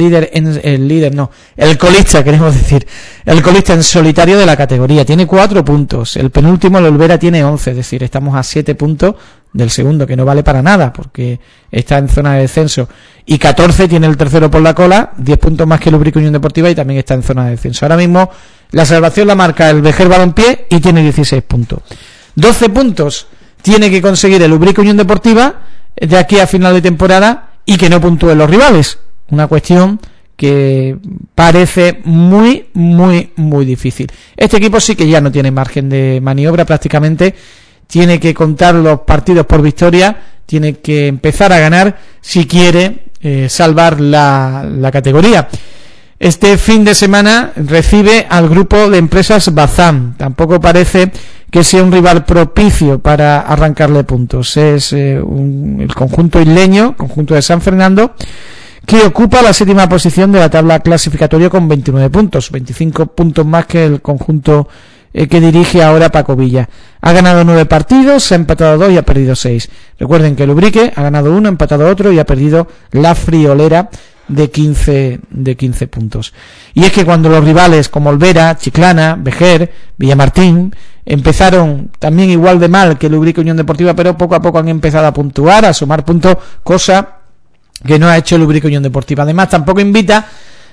colista, queremos decir, el colista en solitario de la categoría. Tiene 4 puntos. El penúltimo, el Olvera, tiene 11. Es decir, estamos a 7 puntos del segundo, que no vale para nada, porque está en zona de descenso. Y 14 tiene el tercero por la cola, 10 puntos más que el Ubrique Unión Deportiva y también está en zona de descenso. Ahora mismo, la salvación la marca el Vejer Balompié y tiene 16 puntos. 12 puntos tiene que conseguir el Ubrique Unión Deportiva de aquí a final de temporada y que no puntúen los rivales. Una cuestión que parece muy, muy, muy difícil. Este equipo sí que ya no tiene margen de maniobra prácticamente. Tiene que contar los partidos por victoria. Tiene que empezar a ganar si quiere salvar la categoría. Este fin de semana recibe al grupo de empresas Bazán. Tampoco parece que sea un rival propicio para arrancarle puntos. Es el conjunto isleño, conjunto de San Fernando, que ocupa la 7ª posición de la tabla clasificatoria con 29 puntos, 25 puntos más que el conjunto que dirige ahora Paco Villa. Ha ganado 9 partidos, ha empatado 2 y ha perdido 6. Recuerden que el Ubrique ha ganado 1, ha empatado otro y ha perdido la Friolera de 15 puntos. Y es que cuando los rivales como Olvera, Chiclana, Vejer, Villamartín empezaron también igual de mal que el Ubrique Unión Deportiva, pero poco a poco han empezado a puntuar, a sumar puntos, cosa que no ha hecho el Ubrique Unión Deportiva. Además, tampoco invita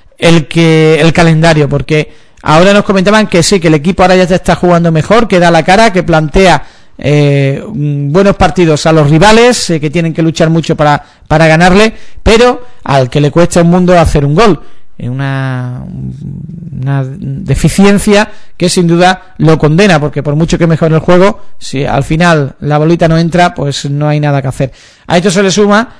el calendario, porque ahora nos comentaban que sí, que el equipo ahora ya se está jugando mejor, que da la cara, que plantea buenos partidos a los rivales, que tienen que luchar mucho para ganarle, pero al que le cuesta un mundo hacer un gol. Una deficiencia que sin duda lo condena, porque por mucho que mejore el juego, si al final la bolita no entra, pues no hay nada que hacer. A esto se le suma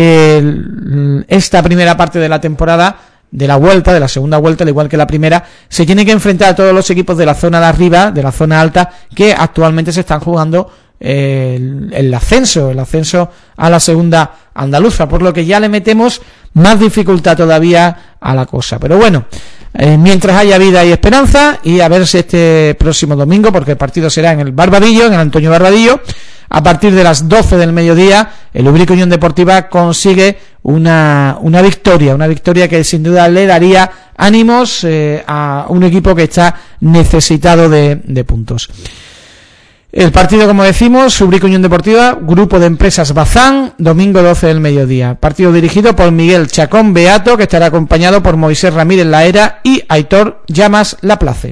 que esta primera parte de la temporada, de la vuelta, de la segunda vuelta, al igual que la primera, se tiene que enfrentar a todos los equipos de la zona de arriba, de la zona alta, que actualmente se están jugando el ascenso a la segunda andaluza, por lo que ya le metemos más dificultad todavía a la cosa. Pero bueno, mientras haya vida y esperanza, y a ver si este próximo domingo, porque el partido será en el Barbadillo, en el Antonio Barbadillo, a partir de las 12 del mediodía, el Ubrique Unión Deportiva consigue una victoria que sin duda le daría ánimos a un equipo que está necesitado de puntos. El partido, como decimos, Ubrique Unión Deportiva, grupo de empresas Bazán, domingo 12 del mediodía. Partido dirigido por Miguel Chacón Beato, que estará acompañado por Moisés Ramírez Laera y Aitor Llamas Laplace.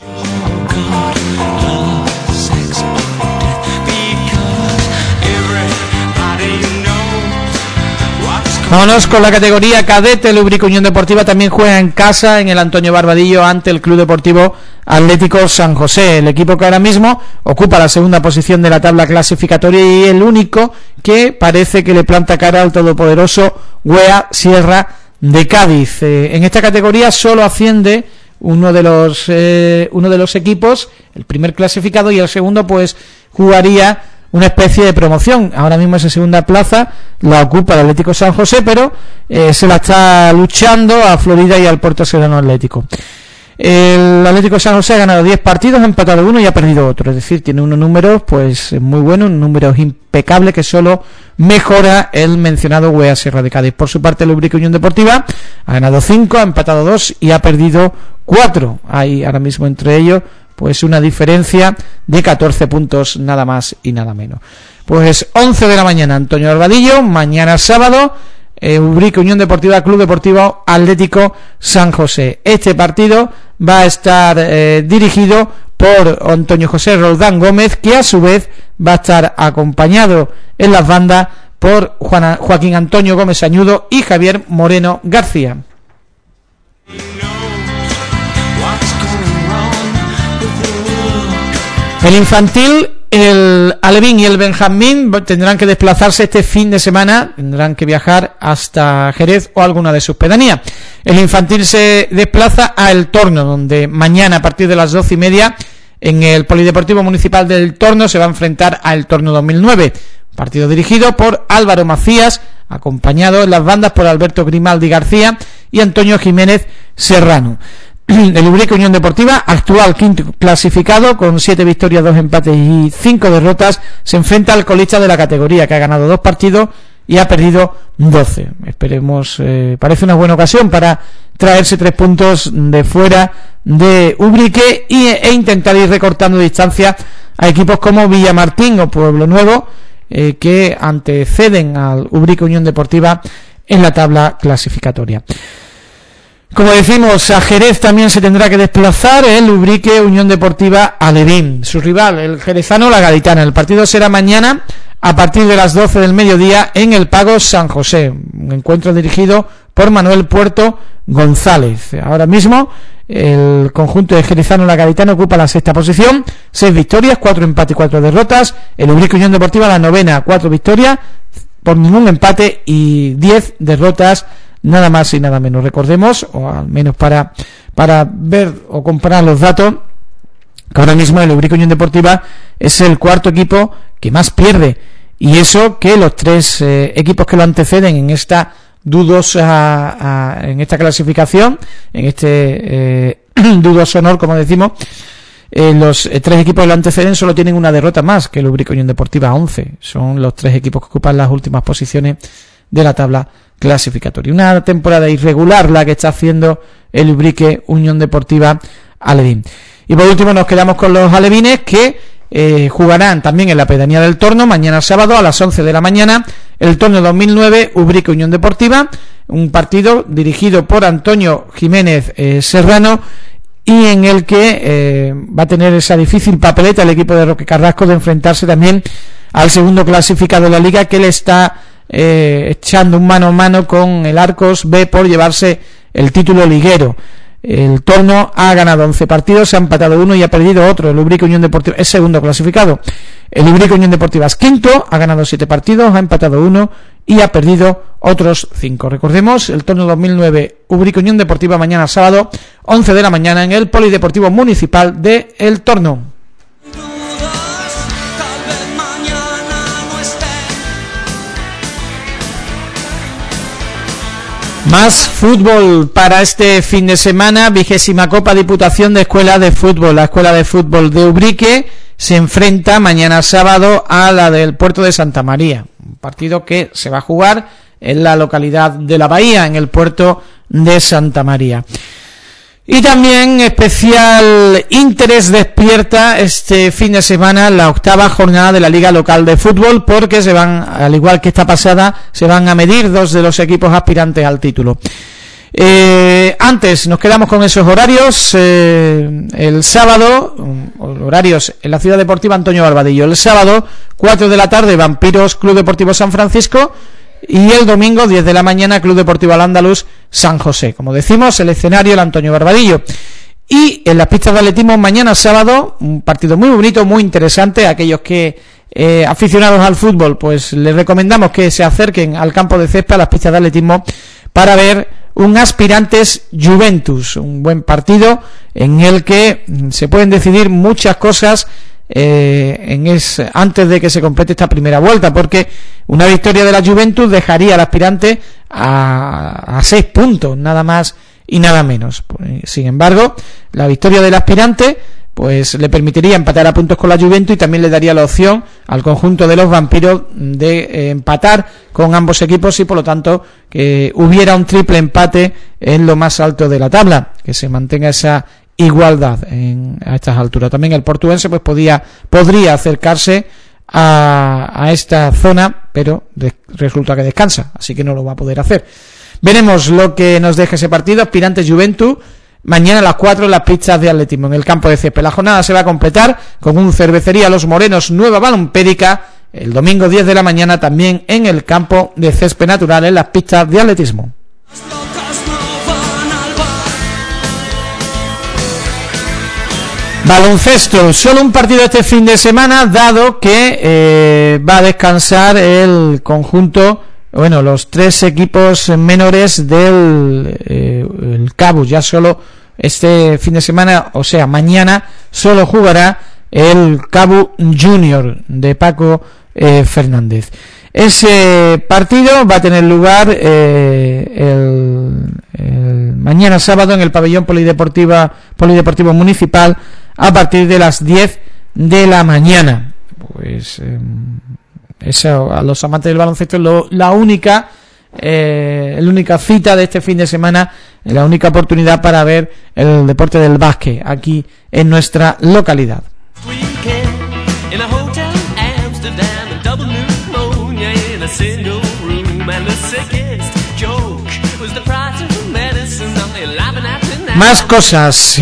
Vámonos con la categoría cadete. El Ubrique Unión Deportiva también juega en casa en el Antonio Barbadillo ante el Club Deportivo Atlético San José, el equipo que ahora mismo ocupa la segunda posición de la tabla clasificatoria y el único que parece que le planta cara al todopoderoso UEA Sierra de Cádiz. En esta categoría solo asciende uno de los equipos, el primer clasificado, y el segundo pues jugaría una especie de promoción. Ahora mismo esa segunda plaza la ocupa el Atlético San José, pero se la está luchando a Florida y al Puerto Serrano Atlético. El Atlético San José ha ganado 10 partidos, ha empatado 1 y ha perdido otro, es decir, tiene unos números pues muy buenos, un número impecable que solo mejora el mencionado UEA Sierra de Cádiz. Por su parte, el Ubrique Unión Deportiva ha ganado 5, ha empatado 2 y ha perdido 4. Hay ahora mismo entre ellos pues una diferencia de 14 puntos, nada más y nada menos. Pues 11 de la mañana, Antonio Barbadillo, mañana sábado, Ubrique Unión Deportiva Club Deportivo Atlético San José. Este partido va a estar dirigido por Antonio José Roldán Gómez, que a su vez va a estar acompañado en las bandas por Joaquín Antonio Gómez Añudo y Javier Moreno García. El infantil, el alevín y el benjamín tendrán que desplazarse este fin de semana, tendrán que viajar hasta Jerez o alguna de sus pedanías. El infantil se desplaza a El Torno, donde mañana a partir de las 12:30 en el Polideportivo Municipal del Torno se va a enfrentar a El Torno 2009. Partido dirigido por Álvaro Macías, acompañado en las bandas por Alberto Grimaldi García y Antonio Jiménez Serrano. El Ubrique Unión Deportiva, actual quinto clasificado con 7 victorias, 2 empates y 5 derrotas, se enfrenta al colista de la categoría, que ha ganado 2 partidos y ha perdido 12. Esperemos, parece una buena ocasión para traerse 3 puntos de fuera de Ubrique e intentar ir recortando distancia a equipos como Villamartín o Pueblo Nuevo, que anteceden al Ubrique Unión Deportiva en la tabla clasificatoria. Como decimos, a Jerez también se tendrá que desplazar el Ubrique Unión Deportiva Alevín. Su rival, el jerezano, la Gaditana. El partido será mañana a partir de las 12 del mediodía en el Pago San José. Un encuentro dirigido por Manuel Puerto González. Ahora mismo el conjunto de jerezano la Gaditana ocupa la 6ª posición, 6 victorias, 4 empates y 4 derrotas. El Ubrique Unión Deportiva la 9ª, 4 victorias por ningún empate y 10 derrotas, nada más y nada menos. Recordemos, o al menos para ver o comparar los datos, que ahora mismo el Ubrique Unión Deportiva es el 4º equipo que más pierde, y eso que los 3 equipos que lo anteceden en esta dudosa en esta clasificación, en este dudoso honor, como decimos, los 3 equipos que lo anteceden solo tienen una derrota más que el Ubrique Unión Deportiva, 11. Son los 3 equipos que ocupan las últimas posiciones de la tabla clasificatoria. Una temporada irregular la que está haciendo el Ubrique Unión Deportiva Alevín. Y por último nos quedamos con los alevines, que jugarán también en la pedanía del Torno mañana sábado a las 11 de la mañana el Torno 2009 Ubrique Unión Deportiva, un partido dirigido por Antonio Jiménez Serrano, y en el que va a tener esa difícil papeleta el equipo de Roque Carrasco de enfrentarse también al segundo clasificado de la liga, que le está echando un mano a mano con el Arcos B por llevarse el título liguero. El Torno ha ganado 11 partidos, se ha empatado 1 y ha perdido otro. El Ubrique Unión Deportiva es segundo clasificado. El Ubrique Unión Deportiva es quinto, ha ganado 7 partidos, ha empatado 1 y ha perdido otros 5. Recordemos, el Torno 2009 Ubrique Unión Deportiva mañana sábado 11 de la mañana en el Polideportivo Municipal de El Torno. Más fútbol para este fin de semana. 20ª Copa Diputación de Escuela de Fútbol. La Escuela de Fútbol de Ubrique se enfrenta mañana sábado a la del Puerto de Santa María. Un partido que se va a jugar en la localidad de La Bahía, en el Puerto de Santa María. Y también especial interés despierta este fin de semana la 8ª jornada de la Liga Local de Fútbol, porque se van, al igual que esta pasada, se van a medir 2 de los equipos aspirantes al título. Antes nos quedamos con esos horarios. El sábado, horarios en la Ciudad Deportiva Antonio Barbadillo. El sábado, 4 de la tarde, Vampiros Club Deportivo San Francisco. Y el domingo, 10 de la mañana, Club Deportivo Al-Ándalus San José. Como decimos, el escenario, el Antonio Barbadillo. Y en las pistas de atletismo mañana sábado, un partido muy bonito, muy interesante. Aquellos que aficionados al fútbol, pues les recomendamos que se acerquen al campo de césped, a las pistas de atletismo, para ver un Aspirantes Juventus, un buen partido en el que se pueden decidir muchas cosas antes de que se complete esta primera vuelta, porque una victoria de la Juventus dejaría al aspirante a 6 puntos, nada más y nada menos. Sin embargo, la victoria del aspirante pues le permitiría empatar a puntos con la Juventus y también le daría la opción al conjunto de los vampiros de empatar con ambos equipos y por lo tanto que hubiera un triple empate en lo más alto de la tabla, que se mantenga esa igualdad a estas alturas. También el portuense pues podría acercarse a esta zona, pero resulta que descansa, así que no lo va a poder hacer. Veremos lo que nos deja ese partido. Aspirantes Juventud, mañana a las 4 en las pistas de atletismo en el campo de césped. La jornada se va a completar con un Cervecería Los Morenos Nueva Balompédica el domingo 10 de la mañana también en el campo de césped natural en las pistas de atletismo. Baloncesto, solo un partido este fin de semana, dado que va a descansar el conjunto, bueno, los 3 equipos menores del el Cabus. Ya solo este fin de semana, o sea, mañana solo jugará el Cabus Junior de Paco Fernández. Ese partido va a tener lugar el mañana sábado en el pabellón polideportivo municipal a partir de las 10 de la mañana. Pues eso, a los amantes del baloncesto es la única cita de este fin de semana, la única oportunidad para ver el deporte del básquet aquí en nuestra localidad. Más cosas.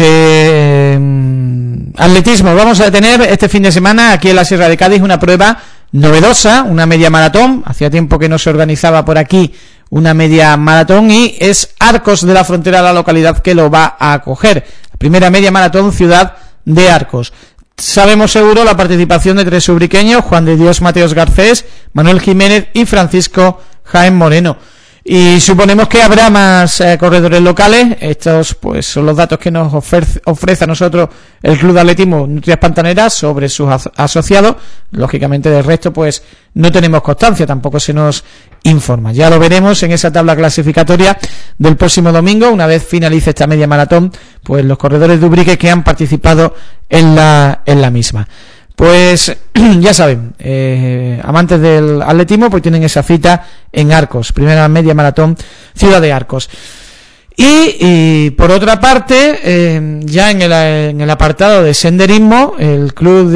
Atletismo. Vamos a tener este fin de semana aquí en la Sierra de Cádiz una prueba novedosa, una media maratón. Hacía tiempo que no se organizaba por aquí una media maratón y es Arcos de la Frontera, la localidad que lo va a acoger. La primera media maratón Ciudad de Arcos. Sabemos seguro la participación de 3 ubriqueños: Juan de Dios Mateos Garcés, Manuel Jiménez y Francisco Jaén Moreno. Y suponemos que habrá más corredores locales. Estos pues son los datos que nos ofrece a nosotros el Club de Atletismo Nutrias Pantaneras sobre sus asociados. Lógicamente del resto pues no tenemos constancia, tampoco se nos informa. Ya lo veremos en esa tabla clasificatoria del próximo domingo, una vez finalice esta media maratón, pues los corredores de Ubrique que han participado en la misma. Pues ya saben, amantes del atletismo, pues tienen esa cita en Arcos, primera media maratón Ciudad de Arcos. Y por otra parte, ya en el apartado de senderismo, el club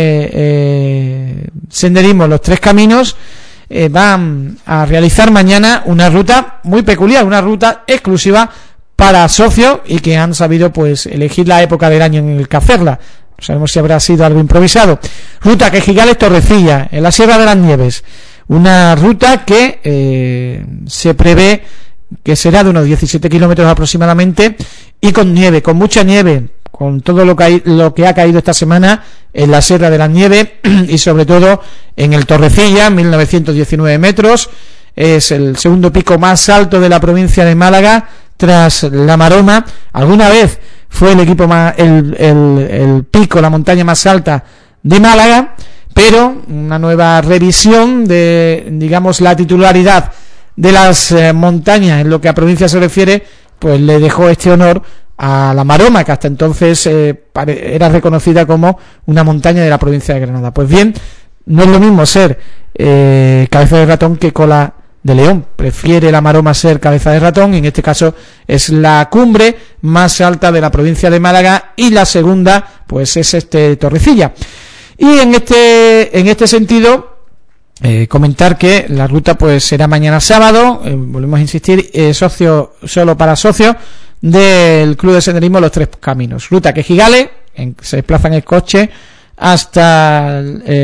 de senderismo Los Tres Caminos van a realizar mañana una ruta muy peculiar, una ruta exclusiva para socios y que han sabido pues elegir la época del año en el que hacerla. No sabemos si habrá sido algo improvisado. Ruta Quejigales Torrecilla, en la Sierra de las Nieves. Una ruta que se prevé que será de unos 17 kilómetros aproximadamente y con nieve, con mucha nieve, con todo lo que ha caído esta semana en la Sierra de las Nieves y sobre todo en el Torrecilla, 1919 metros. Es el segundo pico más alto de la provincia de Málaga tras la Maroma. Alguna vez fue el pico, la montaña más alta de Málaga, pero una nueva revisión de, digamos, la titularidad de las montañas en lo que a provincia se refiere, pues le dejó este honor a la Maroma, que hasta entonces era reconocida como una montaña de la provincia de Granada. Pues bien, no es lo mismo ser cabeza de ratón que cola de león. Prefiere la Maroma ser cabeza de ratón, y en este caso es la cumbre más alta de la provincia de Málaga, y la segunda pues es Torrecilla. Y en este sentido comentar que la ruta pues será mañana sábado, volvemos a insistir, solo para socios del Club de Senderismo Los Tres Caminos. Ruta Quejigales, se desplazan en coche hasta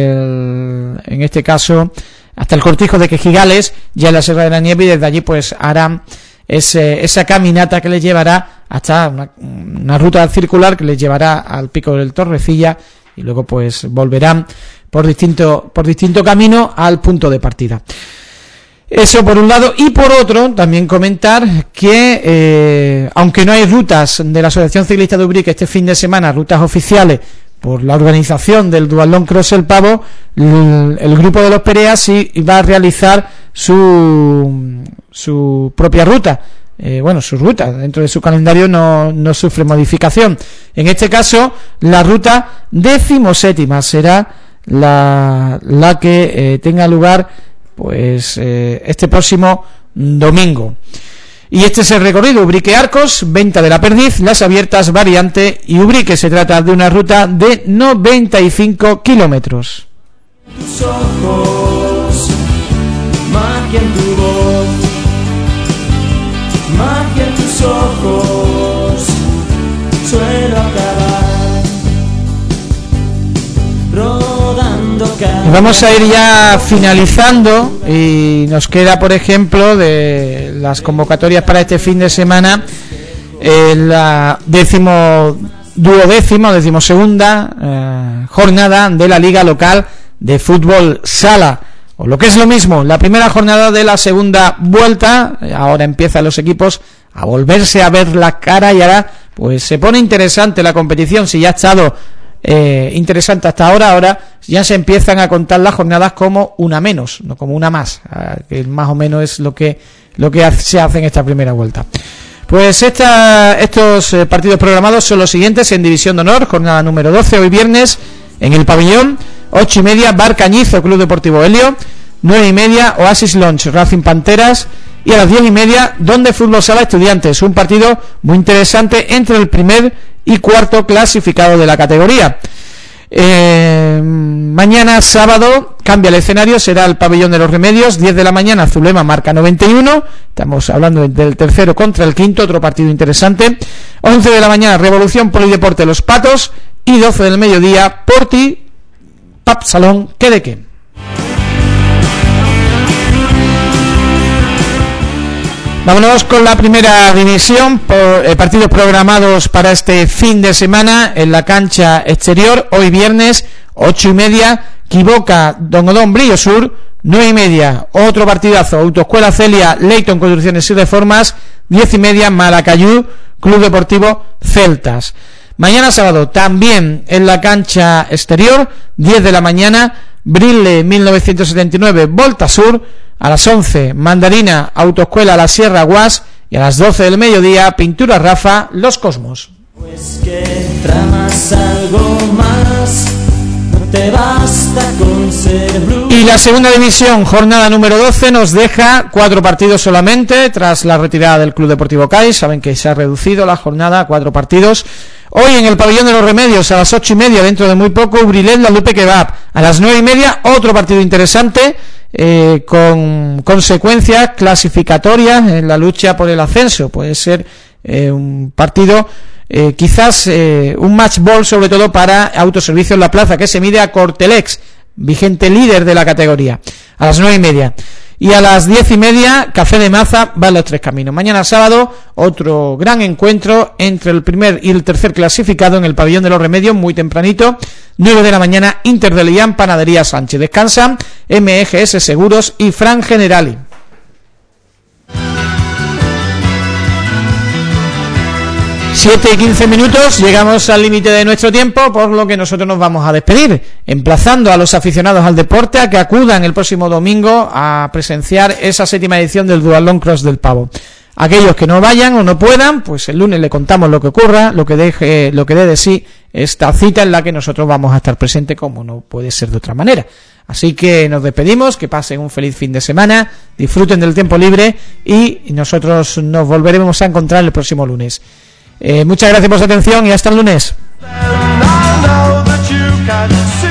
en este caso hasta el cortijo de Quejigales, ya en la Sierra de la Nieve, y desde allí pues harán esa caminata que les llevará hasta una ruta circular que les llevará al pico del Torrecilla, y luego pues volverán por distinto camino al punto de partida. Eso por un lado, y por otro también comentar que aunque no hay rutas de la Asociación Ciclista de Ubrique este fin de semana, rutas oficiales por la organización del Duatlón Cross El Pavo, el grupo de los Perea sí va a realizar su propia ruta. Su ruta dentro de su calendario no sufre modificación. En este caso la ruta 17ª será la que tenga lugar pues este próximo domingo. Y este es el recorrido: Ubrique Arcos, Venta de la Perdiz, Las Abiertas, Variante y Ubrique. Se trata de una ruta de 95 kilómetros. Tus ojos, magia en tu voz, magia en tus ojos, suelo acabar rodando cada... Vamos a ir ya finalizando y nos queda, por ejemplo, de las convocatorias para este fin de semana, la decimosegunda jornada de la Liga Local de Fútbol Sala, o lo que es lo mismo, la primera jornada de la segunda vuelta. Ahora empiezan los equipos a volverse a ver la cara y ahora pues se pone interesante la competición. Si ya ha estado interesante hasta ahora ya se empiezan a contar las jornadas como una menos, no como una más, que más o menos es lo que se hace en esta primera vuelta. Pues estos partidos programados son los siguientes: en División de Honor, jornada número 12, hoy viernes, en el pabellón, 8:30, Bar Cañizo, Club Deportivo Helio, 9:30, Oasis Lounge, Racing Panteras, y a las 10:30, Donde Fútbol Sala Estudiantes, un partido muy interesante entre el primer y cuarto clasificado de la categoría. Mañana sábado cambia el escenario, será el pabellón de los Remedios, 10 de la mañana, Zulema marca 91, estamos hablando del tercero contra el quinto, otro partido interesante. 11 de la mañana, Revolución Polideporte Los Patos, y 12 del mediodía, Porti Pub Salón Quedeque. Vámonos con la primera división, partidos programados para este fin de semana en la cancha exterior. Hoy viernes, 8:30, Quiboca, Don Odón, Brillo Sur, 9:30, otro partidazo, Autoescuela Celia, Leyton Construcciones y Reformas, 10:30, Malacayú, Club Deportivo Celtas. Mañana sábado, también en la cancha exterior, 10 de la mañana, Brille 1979, Volta Sur. A las 11, Mandarina, Autoescuela La Sierra Guas, y a las 12 del mediodía, Pintura Rafa, Los Cosmos. Pues que tramas algo más, no te basta con ser blue. Y la segunda división, jornada número 12, nos deja 4 partidos solamente, tras la retirada del Club Deportivo CAI. Saben que se ha reducido la jornada a 4 partidos. Hoy en el pabellón de los Remedios, a las 8:30, dentro de muy poco, Urilet, La Lupe Kebab. A las 9:30, otro partido interesante, con consecuencias clasificatorias en la lucha por el ascenso. Puede ser un partido, quizás un match ball, sobre todo para Autoservicio en la Plaza, que se mide a Cortelex, vigente líder de la categoría, a las 9:30. Y a las 10:30, Café de Maza, van los Tres Caminos. Mañana sábado, otro gran encuentro entre el primer y el tercer clasificado en el pabellón de los Remedios, muy tempranito, 9 de la mañana, Inter de Lián, Panadería Sánchez. Descansan MGS Seguros y Fran Generali. Siete y 15 minutos, llegamos al límite de nuestro tiempo, por lo que nosotros nos vamos a despedir, emplazando a los aficionados al deporte a que acudan el próximo domingo a presenciar esa 7ª edición del Dualón Cross del Pavo. Aquellos que no vayan o no puedan, pues el lunes le contamos lo que ocurra, lo que dé de sí esta cita en la que nosotros vamos a estar presentes, como no puede ser de otra manera. Así que nos despedimos, que pasen un feliz fin de semana, disfruten del tiempo libre y nosotros nos volveremos a encontrar el próximo lunes. Muchas gracias por su atención y hasta el lunes.